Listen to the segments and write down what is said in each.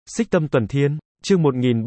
Xích Tâm Tuần Thiên, chương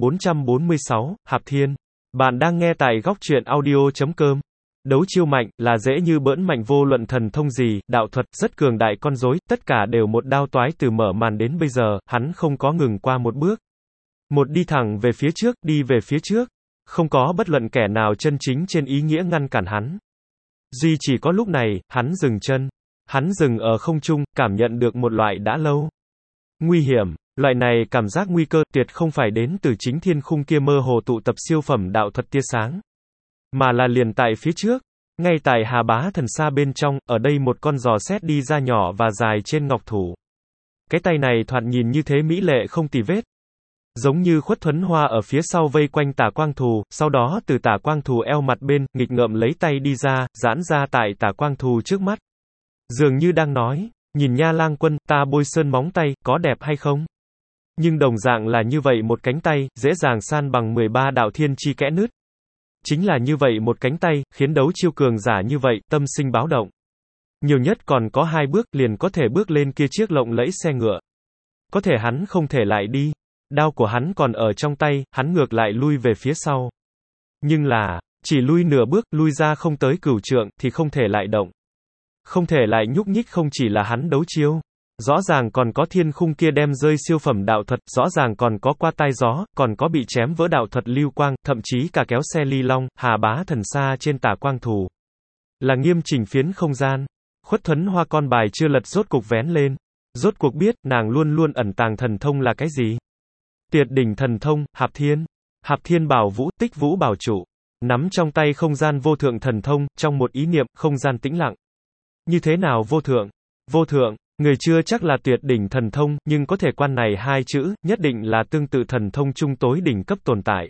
1446, Hạp Thiên. Bạn đang nghe tại góc truyện audio.com. Đấu chiêu mạnh, là dễ như bỡn mạnh vô luận thần thông gì, đạo thuật, rất cường đại con rối, tất cả đều một đao toái từ mở màn đến bây giờ, hắn không có ngừng qua một bước. Một đi thẳng về phía trước, đi về phía trước. Không có bất luận kẻ nào chân chính trên ý nghĩa ngăn cản hắn. Duy chỉ có lúc này, hắn dừng chân. Hắn dừng ở không trung, cảm nhận được một loại đã lâu nguy hiểm. Loại này cảm giác nguy cơ tuyệt không phải đến từ chính thiên khung kia mơ hồ tụ tập siêu phẩm đạo thuật tia sáng, mà là liền tại phía trước, ngay tại Hà Bá Thần Sa bên trong, ở đây một con giò xét đi ra nhỏ và dài trên ngọc thủ. Cái tay này thoạt nhìn như thế mỹ lệ không tì vết, giống như Khuất Thuấn Hoa ở phía sau vây quanh Tả Quang Thù, sau đó từ Tả Quang Thù eo mặt bên, nghịch ngợm lấy tay đi ra, giãn ra tại Tả Quang Thù trước mắt. Dường như đang nói, nhìn nha lang quân, ta bôi sơn móng tay, có đẹp hay không? Nhưng đồng dạng là như vậy một cánh tay, dễ dàng san bằng 13 đạo thiên chi kẽ nứt. Chính là như vậy một cánh tay, khiến đấu chiêu cường giả như vậy, tâm sinh báo động. Nhiều nhất còn có 2 bước, liền có thể bước lên kia chiếc lộng lẫy xe ngựa. Có thể hắn không thể lại đi. Đao của hắn còn ở trong tay, hắn ngược lại lui về phía sau. Nhưng là, chỉ lui nửa bước, lui ra không tới cửu trượng, thì không thể lại động. Không thể lại nhúc nhích không chỉ là hắn đấu chiêu. Rõ ràng còn có thiên khung kia đem rơi siêu phẩm đạo thuật, rõ ràng còn có qua tai gió, còn có bị chém vỡ đạo thuật lưu quang, thậm chí cả kéo xe ly long, Hà Bá Thần Sa trên Tả Quang Thù. Là nghiêm chỉnh phiến không gian. Khuất Thuấn Hoa con bài chưa lật rốt cuộc vén lên. Rốt cuộc biết, nàng luôn luôn ẩn tàng thần thông là cái gì? Tuyệt đỉnh thần thông, Hạp Thiên. Hạp Thiên bảo vũ, tích vũ bảo trụ. Nắm trong tay không gian vô thượng thần thông, trong một ý niệm, không gian tĩnh lặng. Như thế nào vô thượng? Vô thượng. Người chưa chắc là tuyệt đỉnh thần thông, nhưng có thể quan này 2 chữ, nhất định là tương tự thần thông trung tối đỉnh cấp tồn tại.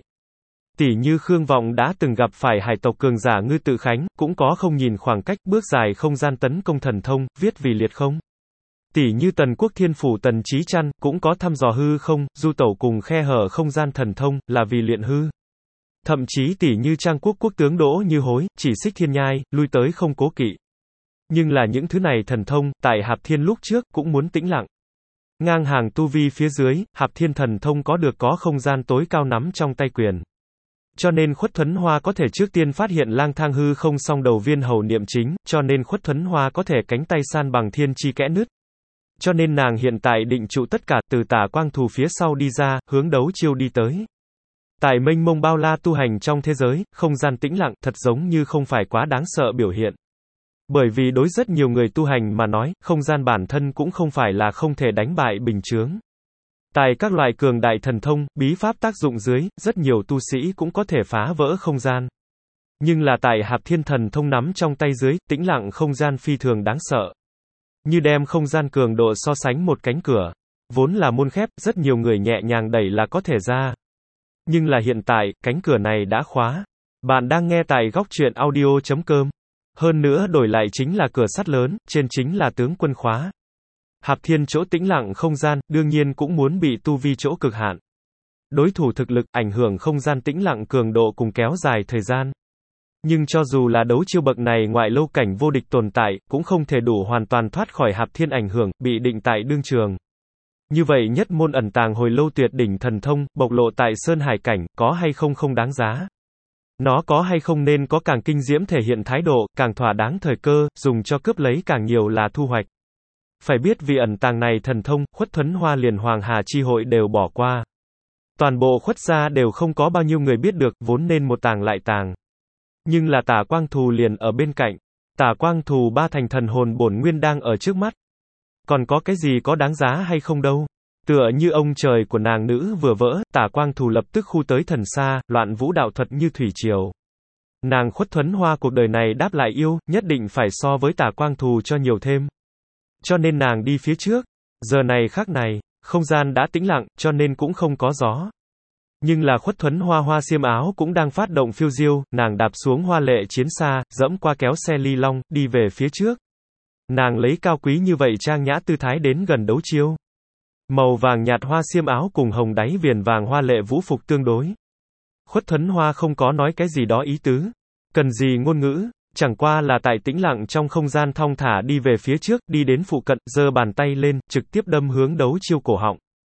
Tỷ như Khương Vọng đã từng gặp phải hải tộc cường giả Ngư Tự Khánh, cũng có không nhìn khoảng cách, bước dài không gian tấn công thần thông, viết vì liệt không. Tỷ như Tần Quốc Thiên Phủ Tần Chí Trăn, cũng có thăm dò hư không, du tẩu cùng khe hở không gian thần thông, là vì luyện hư. Thậm chí tỷ như Trang Quốc quốc tướng Đỗ Như Hối, chỉ xích thiên nhai, lui tới không cố kỵ. Nhưng là những thứ này thần thông, tại Hạp Thiên lúc trước, cũng muốn tĩnh lặng. Ngang hàng tu vi phía dưới, Hạp Thiên thần thông có không gian tối cao nắm trong tay quyền. Cho nên Khuất Thuấn Hoa có thể trước tiên phát hiện lang thang hư không song đầu viên hầu niệm chính, cho nên Khuất Thuấn Hoa có thể cánh tay san bằng thiên chi kẽ nứt. Cho nên nàng hiện tại định trụ tất cả, từ Tả Quang Thù phía sau đi ra, hướng đấu chiêu đi tới. Tại mênh mông bao la tu hành trong thế giới, không gian tĩnh lặng, thật giống như không phải quá đáng sợ biểu hiện. Bởi vì đối rất nhiều người tu hành mà nói, không gian bản thân cũng không phải là không thể đánh bại bình chướng. Tại các loại cường đại thần thông, bí pháp tác dụng dưới, rất nhiều tu sĩ cũng có thể phá vỡ không gian. Nhưng là tại Hạp Thiên thần thông nắm trong tay dưới, tĩnh lặng không gian phi thường đáng sợ. Như đem không gian cường độ so sánh một cánh cửa. Vốn là môn khép, rất nhiều người nhẹ nhàng đẩy là có thể ra. Nhưng là hiện tại, cánh cửa này đã khóa. Bạn đang nghe tại góc truyện audio.com. Hơn nữa đổi lại chính là cửa sắt lớn, trên chính là tướng quân khóa. Hạp Thiên chỗ tĩnh lặng không gian, đương nhiên cũng muốn bị tu vi chỗ cực hạn. Đối thủ thực lực, ảnh hưởng không gian tĩnh lặng cường độ cùng kéo dài thời gian. Nhưng cho dù là đấu chiêu bậc này ngoại lâu cảnh vô địch tồn tại, cũng không thể đủ hoàn toàn thoát khỏi Hạp Thiên ảnh hưởng, bị định tại đương trường. Như vậy nhất môn ẩn tàng hồi lâu tuyệt đỉnh thần thông, bộc lộ tại Sơn Hải cảnh, có hay không không đáng giá. Nó có hay không nên có càng kinh diễm thể hiện thái độ, càng thỏa đáng thời cơ, dùng cho cướp lấy càng nhiều là thu hoạch. Phải biết vì ẩn tàng này thần thông, Khuất Thuấn Hoa liền Hoàng Hà chi hội đều bỏ qua. Toàn bộ Khuất gia đều không có bao nhiêu người biết được, vốn nên một tàng lại tàng. Nhưng là Tả Quang Thù liền ở bên cạnh. Tả Quang Thù 3 thành thần hồn bổn nguyên đang ở trước mắt. Còn có cái gì có đáng giá hay không đâu. Tựa như ông trời của nàng nữ vừa vỡ, Tả Quang Thù lập tức khu tới thần sa, loạn vũ đạo thuật như thủy triều. Nàng Khuất Thuấn Hoa cuộc đời này đáp lại yêu, nhất định phải so với Tả Quang Thù cho nhiều thêm. Cho nên nàng đi phía trước. Giờ này khắc này, không gian đã tĩnh lặng, cho nên cũng không có gió. Nhưng là Khuất Thuấn Hoa hoa xiêm áo cũng đang phát động phiêu diêu, nàng đạp xuống hoa lệ chiến xa, dẫm qua kéo xe ly long, đi về phía trước. Nàng lấy cao quý như vậy trang nhã tư thái đến gần đấu chiêu. Màu vàng nhạt hoa xiêm áo cùng hồng đáy viền vàng hoa lệ vũ phục tương đối. Khuất Thuấn Hoa không có nói cái gì đó ý tứ. Cần gì ngôn ngữ, chẳng qua là tại tĩnh lặng trong không gian thong thả đi về phía trước, đi đến phụ cận, giơ bàn tay lên, trực tiếp đâm hướng đấu chiêu cổ họng.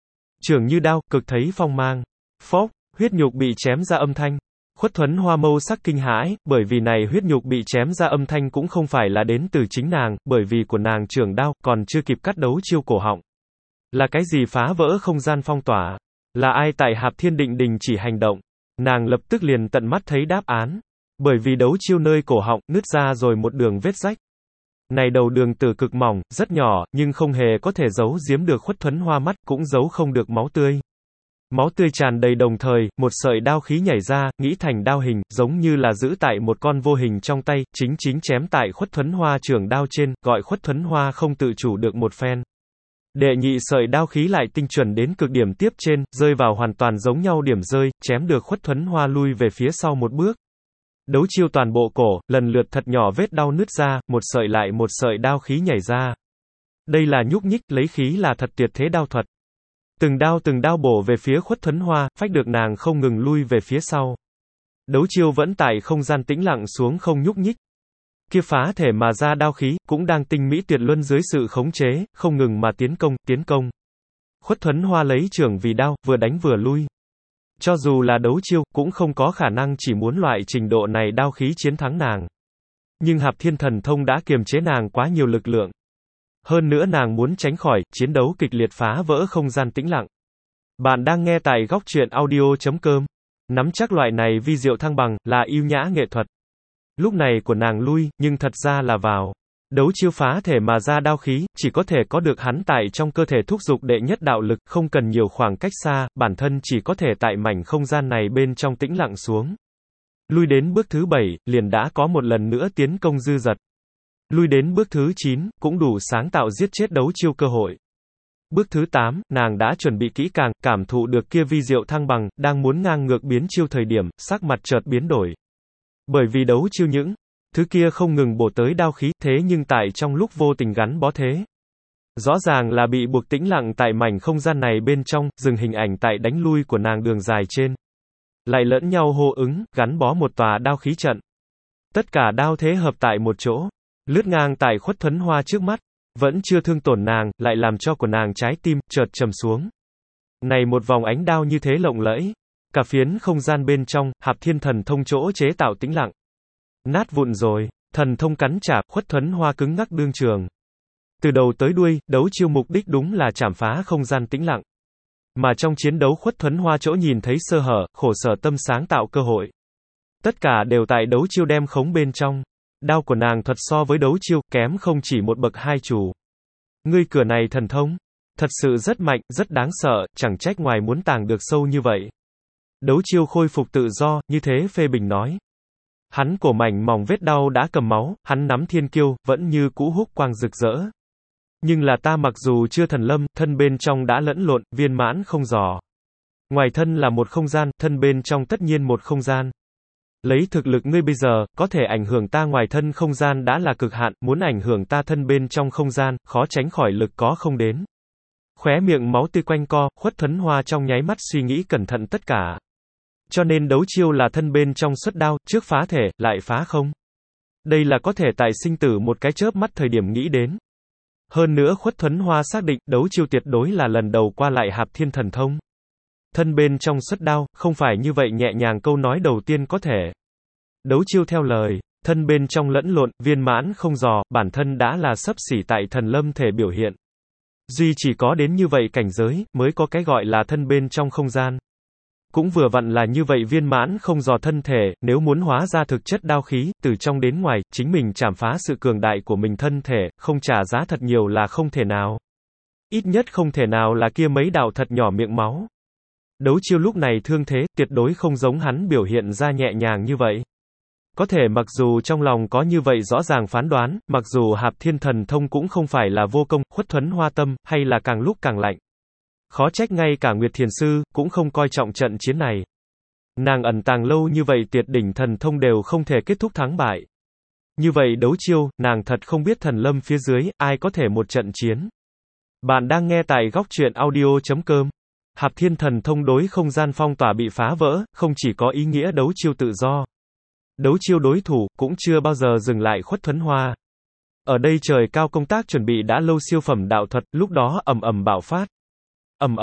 Chưởng như đao, cực thấy phong mang. Phốc, huyết nhục bị chém ra âm thanh. Khuất Thuấn Hoa mâu sắc kinh hãi, bởi vì này huyết nhục bị chém ra âm thanh cũng không phải là đến từ chính nàng, bởi vì của nàng chưởng đao, còn chưa kịp cắt đấu chiêu cổ họng. Là cái gì phá vỡ không gian phong tỏa? Là ai tại Hạp Thiên Định đình chỉ hành động? Nàng lập tức liền tận mắt thấy đáp án. Bởi vì đấu chiêu nơi cổ họng, nứt ra rồi một đường vết rách. Này đầu đường tử cực mỏng, rất nhỏ, nhưng không hề có thể giấu giếm được Khuất Thuấn Hoa mắt, cũng giấu không được máu tươi. Máu tươi tràn đầy đồng thời, một sợi đao khí nhảy ra, nghĩ thành đao hình, giống như là giữ tại một con vô hình trong tay, chính chém tại Khuất Thuấn Hoa chưởng đao trên, gọi Khuất Thuấn Hoa không tự chủ được một phen. Đệ nhị sợi đao khí lại tinh chuẩn đến cực điểm tiếp trên, rơi vào hoàn toàn giống nhau điểm rơi, chém được Khuất Thuấn Hoa lui về phía sau một bước. Đấu chiêu toàn bộ cổ, lần lượt thật nhỏ vết đau nứt ra, một sợi lại một sợi đao khí nhảy ra. Đây là nhúc nhích, lấy khí là thật tuyệt thế đao thuật. Từng đao bổ về phía Khuất Thuấn Hoa, phách được nàng không ngừng lui về phía sau. Đấu chiêu vẫn tại không gian tĩnh lặng xuống không nhúc nhích. Kia phá thể mà ra đao khí, cũng đang tinh mỹ tuyệt luân dưới sự khống chế, không ngừng mà tiến công. Khuất Thuấn Hoa lấy chưởng vì đao, vừa đánh vừa lui. Cho dù là đấu chiêu, cũng không có khả năng chỉ muốn loại trình độ này đao khí chiến thắng nàng. Nhưng Hạp Thiên Thần Thông đã kiềm chế nàng quá nhiều lực lượng. Hơn nữa nàng muốn tránh khỏi, chiến đấu kịch liệt phá vỡ không gian tĩnh lặng. Bạn đang nghe tại góc truyện audio.com. Nắm chắc loại này vi diệu thăng bằng, là yêu nhã nghệ thuật. Lúc này của nàng lui, nhưng thật ra là vào. Đấu chiêu phá thể mà ra đao khí, chỉ có thể có được hắn tại trong cơ thể thúc dục đệ nhất đạo lực, không cần nhiều khoảng cách xa, bản thân chỉ có thể tại mảnh không gian này bên trong tĩnh lặng xuống. Lui đến bước thứ 7, liền đã có một lần nữa tiến công dư dật. Lui đến bước thứ 9, cũng đủ sáng tạo giết chết đấu chiêu cơ hội. Bước thứ 8, nàng đã chuẩn bị kỹ càng, cảm thụ được kia vi diệu thăng bằng, đang muốn ngang ngược biến chiêu thời điểm, sắc mặt chợt biến đổi. Bởi vì đấu chiêu những thứ kia không ngừng bổ tới đao khí, thế nhưng tại trong lúc vô tình gắn bó thế. Rõ ràng là bị buộc tĩnh lặng tại mảnh không gian này bên trong, dừng hình ảnh tại đánh lui của nàng đường dài trên. Lại lẫn nhau hô ứng, gắn bó một tòa đao khí trận. Tất cả đao thế hợp tại một chỗ, lướt ngang tại Khuất Thuấn Hoa trước mắt, vẫn chưa thương tổn nàng, lại làm cho của nàng trái tim chợt trầm xuống. Này một vòng ánh đao như thế lộng lẫy, cả phiến không gian bên trong, Hạp Thiên Thần Thông chỗ chế tạo tĩnh lặng. Nát vụn rồi, thần thông cắn chạp, Khuất Thuấn Hoa cứng ngắc đương trường. Từ đầu tới đuôi, đấu chiêu mục đích đúng là chảm phá không gian tĩnh lặng. Mà trong chiến đấu Khuất Thuấn Hoa chỗ nhìn thấy sơ hở, khổ sở tâm sáng tạo cơ hội. Tất cả đều tại đấu chiêu đem khống bên trong. Đao của nàng thuật so với đấu chiêu, kém không chỉ một bậc hai chủ. Ngươi cửa này thần thông, thật sự rất mạnh, rất đáng sợ, chẳng trách ngoài muốn tàng được sâu như vậy. Đấu chiêu khôi phục tự do, như thế phê bình nói. Hắn cổ mảnh mỏng vết đau đã cầm máu, hắn nắm thiên kiêu, vẫn như cũ húc quang rực rỡ. Nhưng là ta mặc dù chưa thần lâm, thân bên trong đã lẫn lộn, viên mãn không dò. Ngoài thân là một không gian, thân bên trong tất nhiên một không gian. Lấy thực lực ngươi bây giờ, có thể ảnh hưởng ta ngoài thân không gian đã là cực hạn, muốn ảnh hưởng ta thân bên trong không gian, khó tránh khỏi lực có không đến. Khóe miệng máu tươi quanh co, Khuất Thuấn Hoa trong nháy mắt suy nghĩ cẩn thận tất cả. Cho nên đấu chiêu là thân bên trong xuất đao, trước phá thể, lại phá không. Đây là có thể tại sinh tử một cái chớp mắt thời điểm nghĩ đến. Hơn nữa Khuất Thuấn Hoa xác định, đấu chiêu tuyệt đối là lần đầu qua lại Hạp Thiên Thần Thông. Thân bên trong xuất đao, không phải như vậy nhẹ nhàng câu nói đầu tiên có thể. Đấu chiêu theo lời, thân bên trong lẫn lộn, viên mãn không dò, bản thân đã là xấp xỉ tại thần lâm thể biểu hiện. Duy chỉ có đến như vậy cảnh giới, mới có cái gọi là thân bên trong không gian. Cũng vừa vặn là như vậy viên mãn không dò thân thể, nếu muốn hóa ra thực chất đao khí, từ trong đến ngoài, chính mình chảm phá sự cường đại của mình thân thể, không trả giá thật nhiều là không thể nào. Ít nhất không thể nào là kia mấy đạo thật nhỏ miệng máu. Đấu chiêu lúc này thương thế, tuyệt đối không giống hắn biểu hiện ra nhẹ nhàng như vậy. Có thể mặc dù trong lòng có như vậy rõ ràng phán đoán, mặc dù Hạp Thiên Thần Thông cũng không phải là vô công, Khuất Thuấn Hoa tâm, hay là càng lúc càng lạnh. Khó trách ngay cả Nguyệt Thiền Sư, cũng không coi trọng trận chiến này. Nàng ẩn tàng lâu như vậy tuyệt đỉnh thần thông đều không thể kết thúc thắng bại. Như vậy đấu chiêu, nàng thật không biết thần lâm phía dưới, ai có thể một trận chiến. Bạn đang nghe tại góc truyện audio.com. Hạp Thiên Thần Thông đối không gian phong tỏa bị phá vỡ, không chỉ có ý nghĩa đấu chiêu tự do. Đấu chiêu đối thủ, cũng chưa bao giờ dừng lại Khuất Thuấn Hoa. Ở đây trời cao công tác chuẩn bị đã lâu siêu phẩm đạo thuật, lúc đó ầm ầm bạo phát. Ầm ầm,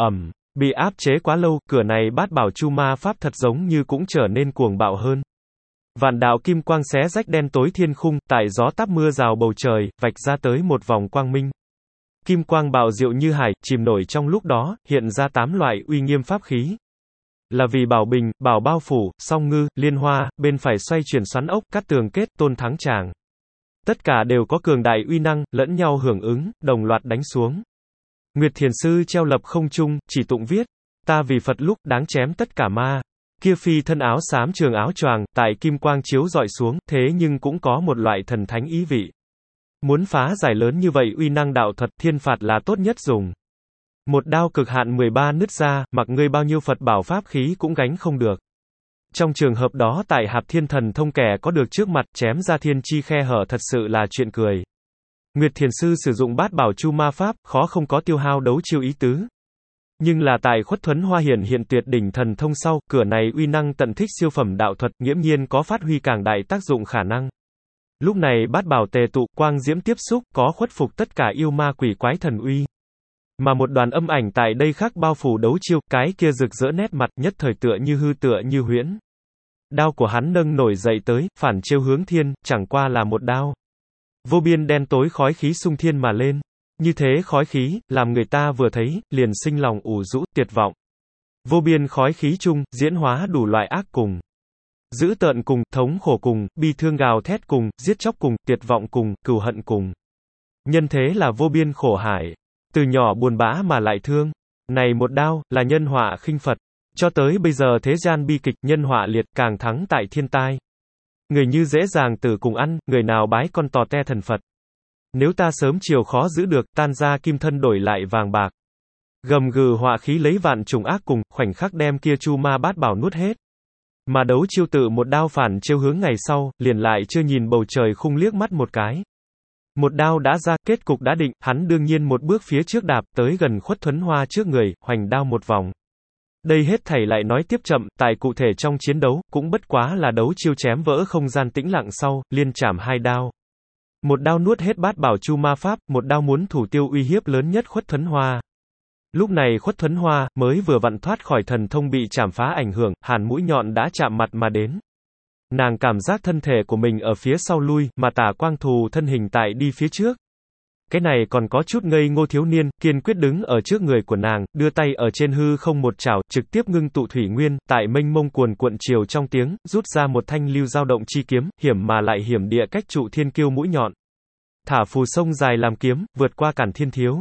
Bị áp chế quá lâu, cửa này bát bảo chu ma pháp thật giống như cũng trở nên cuồng bạo hơn. Vạn đạo kim quang xé rách đen tối thiên khung, tại gió táp mưa rào bầu trời, vạch ra tới một vòng quang minh. Kim quang bạo diệu như hải, chìm nổi trong lúc đó, hiện ra 8 loại uy nghiêm pháp khí. Là vì bảo bình, bảo bao phủ, song ngư, liên hoa, bên phải xoay chuyển xoắn ốc, cắt tường kết, tôn thắng tràng. Tất cả đều có cường đại uy năng, lẫn nhau hưởng ứng, đồng loạt đánh xuống. Nguyệt Thiền Sư treo lập không trung, chỉ tụng viết, ta vì Phật lúc, đáng chém tất cả ma. Kia phi thân áo xám trường áo choàng, tại kim quang chiếu dọi xuống, thế nhưng cũng có một loại thần thánh ý vị. Muốn phá giải lớn như vậy uy năng đạo thuật, thiên phạt là tốt nhất dùng. Một đao cực hạn 13 nứt ra, mặc ngươi bao nhiêu Phật bảo pháp khí cũng gánh không được. Trong trường hợp đó tại Hạp Thiên Thần Thông kẻ có được trước mặt, chém ra thiên chi khe hở thật sự là chuyện cười. Nguyệt Thiền Sư sử dụng bát bảo chu ma pháp, khó không có tiêu hao đấu chiêu ý tứ. Nhưng là tại Khuất Thuấn Hoa hiện tuyệt đỉnh thần thông sau, cửa này uy năng tận thích siêu phẩm đạo thuật, nghiễm nhiên có phát huy càng đại tác dụng khả năng. Lúc này bát bảo tề tụ, quang diễm tiếp xúc, có khuất phục tất cả yêu ma quỷ quái thần uy. Mà một đoàn âm ảnh tại đây khác bao phủ đấu chiêu, cái kia rực rỡ nét mặt, nhất thời tựa như huyễn. Đao của hắn nâng nổi dậy tới, phản chiêu hướng thiên, chẳng qua là một đao. Vô biên đen tối khói khí xung thiên mà lên. Như thế khói khí, làm người ta vừa thấy, liền sinh lòng ủ rũ, tuyệt vọng. Vô biên khói khí chung, diễn hóa đủ loại ác cùng. Dữ tợn cùng, thống khổ cùng, bi thương gào thét cùng, giết chóc cùng, tuyệt vọng cùng, cừu hận cùng. Nhân thế là vô biên khổ hải. Từ nhỏ buồn bã mà lại thương. Này một đao, là nhân họa khinh Phật. Cho tới bây giờ thế gian bi kịch, nhân họa liệt, càng thắng tại thiên tai. Người như dễ dàng tử cùng ăn, người nào bái con tò te thần Phật. Nếu ta sớm chiều khó giữ được, tan ra kim thân đổi lại vàng bạc. Gầm gừ họa khí lấy vạn trùng ác cùng, khoảnh khắc đem kia chu ma bát bảo nuốt hết. Mà đấu chiêu tự một đao phản chiêu hướng ngày sau, liền lại chưa nhìn bầu trời khung liếc mắt một cái. Một đao đã ra, kết cục đã định, hắn đương nhiên một bước phía trước đạp, tới gần Khuất Thuấn Hoa trước người, hoành đao một vòng. Đây hết thảy lại nói tiếp chậm, tại cụ thể trong chiến đấu, cũng bất quá là đấu chiêu chém vỡ không gian tĩnh lặng sau, liên chạm hai đao. Một đao nuốt hết bát bảo chu ma pháp, một đao muốn thủ tiêu uy hiếp lớn nhất Khuất Thuấn Hoa. Lúc này Khuất Thuấn Hoa, mới vừa vặn thoát khỏi thần thông bị chảm phá ảnh hưởng, hàn mũi nhọn đã chạm mặt mà đến. Nàng cảm giác thân thể của mình ở phía sau lui, mà Tả Quang Thù thân hình tại đi phía trước. Cái này còn có chút ngây ngô thiếu niên, kiên quyết đứng ở trước người của nàng, đưa tay ở trên hư không một chảo, trực tiếp ngưng tụ thủy nguyên, tại mênh mông cuồn cuộn chiều trong tiếng, rút ra một thanh lưu dao động chi kiếm, hiểm mà lại hiểm địa cách trụ thiên kiêu mũi nhọn. Thả phù sông dài làm kiếm, vượt qua cản thiên thiếu.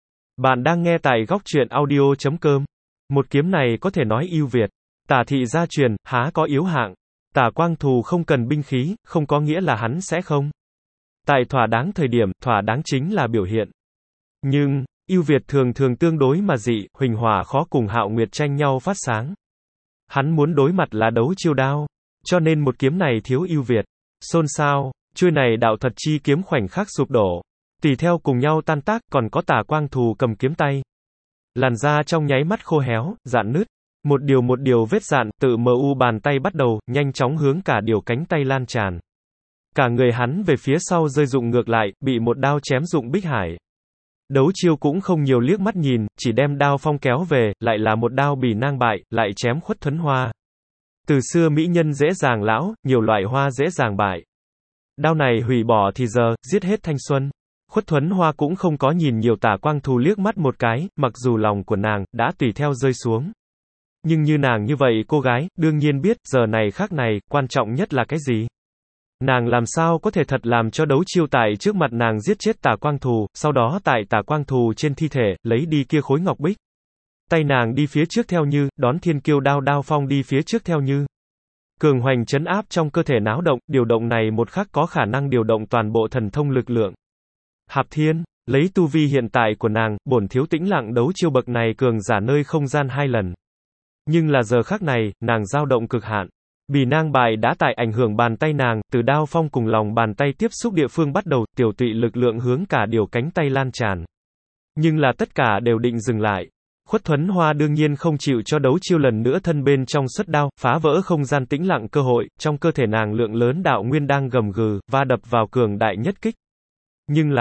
Bạn đang nghe tại góc truyện audio.com. Một kiếm này có thể nói ưu việt. Tả thị gia truyền, há có yếu hạng. Tả Quang Thù không cần binh khí, không có nghĩa là hắn sẽ không. Tại thỏa đáng thời điểm, thỏa đáng chính là biểu hiện. Nhưng, ưu việt thường thường tương đối mà dị, huỳnh hỏa khó cùng Hạo Nguyệt tranh nhau phát sáng. Hắn muốn đối mặt là đấu chiêu đao, cho nên một kiếm này thiếu ưu việt. Xôn xao, chuôi này đạo thuật chi kiếm khoảnh khắc sụp đổ. Tùy theo cùng nhau tan tác, còn có Tả Quang Thù cầm kiếm tay. Làn da trong nháy mắt khô héo, rạn nứt. Một điều vết rạn, tự mu bàn tay bắt đầu, nhanh chóng hướng cả điều cánh tay lan tràn. Cả người hắn về phía sau rơi rụng ngược lại, bị một đao chém rụng bích hải. Đấu chiêu cũng không nhiều liếc mắt nhìn, chỉ đem đao phong kéo về, lại là một đao bì nang bại, lại chém Khuất Thuấn Hoa. Từ xưa mỹ nhân dễ dàng lão, nhiều loại hoa dễ dàng bại. Đao này hủy bỏ thì giờ, giết hết thanh xuân. Khuất Thuấn Hoa cũng không có nhìn nhiều Tả Quang Thù liếc mắt một cái, mặc dù lòng của nàng, đã tùy theo rơi xuống. Nhưng như nàng như vậy cô gái, đương nhiên biết, giờ này khác này, quan trọng nhất là cái gì? Nàng làm sao có thể thật làm cho đấu chiêu tại trước mặt nàng giết chết Tả Quang Thù, sau đó tại Tả Quang Thù trên thi thể, lấy đi kia khối ngọc bích. Tay nàng đi phía trước theo như, đón thiên kiêu đao phong đi phía trước theo như. Cường hoành chấn áp trong cơ thể náo động, điều động này một khắc có khả năng điều động toàn bộ thần thông lực lượng. Hạp Thiên, lấy tu vi hiện tại của nàng, bổn thiếu tĩnh lặng đấu chiêu bậc này cường giả nơi không gian 2 lần. Nhưng là giờ khắc này, nàng dao động cực hạn. Bì nang bài đã tại ảnh hưởng bàn tay nàng, từ đao phong cùng lòng bàn tay tiếp xúc địa phương bắt đầu, tiểu tụy lực lượng hướng cả điều cánh tay lan tràn. Nhưng là tất cả đều định dừng lại. Khuất Thuấn Hoa đương nhiên không chịu cho đấu chiêu lần nữa thân bên trong xuất đao, phá vỡ không gian tĩnh lặng cơ hội, trong cơ thể nàng lượng lớn đạo nguyên đang gầm gừ, va đập vào cường đại nhất kích. Nhưng là,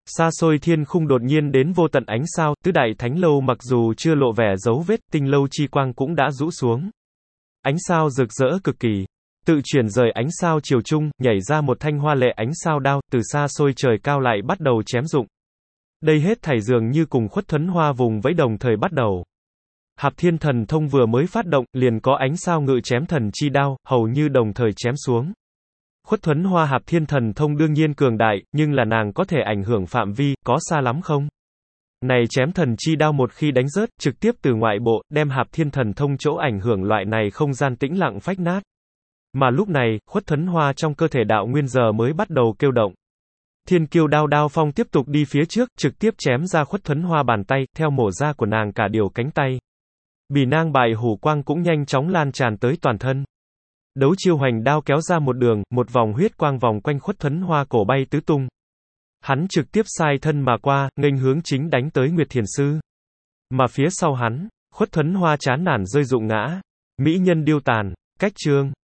Xa xôi thiên khung đột nhiên đến vô tận ánh sao, tứ đại thánh lâu mặc dù chưa lộ vẻ dấu vết, tinh lâu chi quang cũng đã rũ xuống. Ánh sao rực rỡ cực kỳ. Tự chuyển rời ánh sao chiều trung, nhảy ra một thanh hoa lệ ánh sao đao, từ xa xôi trời cao lại bắt đầu chém dụng. Đây hết thảy dường như cùng Khuất Thuấn Hoa vùng vẫy đồng thời bắt đầu. Hạp Thiên Thần Thông vừa mới phát động, liền có ánh sao ngự chém thần chi đao, hầu như đồng thời chém xuống. Khuất Thuấn Hoa Hạp Thiên Thần Thông đương nhiên cường đại, nhưng là nàng có thể ảnh hưởng phạm vi, có xa lắm không? Này chém thần chi đao một khi đánh rớt, trực tiếp từ ngoại bộ, đem Hạp Thiên Thần Thông chỗ ảnh hưởng loại này không gian tĩnh lặng phách nát. Mà lúc này, Khuất Thuấn Hoa trong cơ thể đạo nguyên giờ mới bắt đầu kêu động. Thiên Kiêu đao đao phong tiếp tục đi phía trước, trực tiếp chém ra Khuất Thuấn Hoa bàn tay, theo mổ ra của nàng cả điều cánh tay. Bì nang bài hủ quang cũng nhanh chóng lan tràn tới toàn thân. Đấu chiêu hoành đao kéo ra một đường, một vòng huyết quang vòng quanh Khuất Thuấn Hoa cổ bay tứ tung. Hắn trực tiếp sai thân mà qua, nghênh hướng chính đánh tới Nguyệt Thiền Sư. Mà phía sau hắn, Khuất Thuấn Hoa chán nản rơi rụng ngã. Mỹ nhân điêu tàn, cách chương.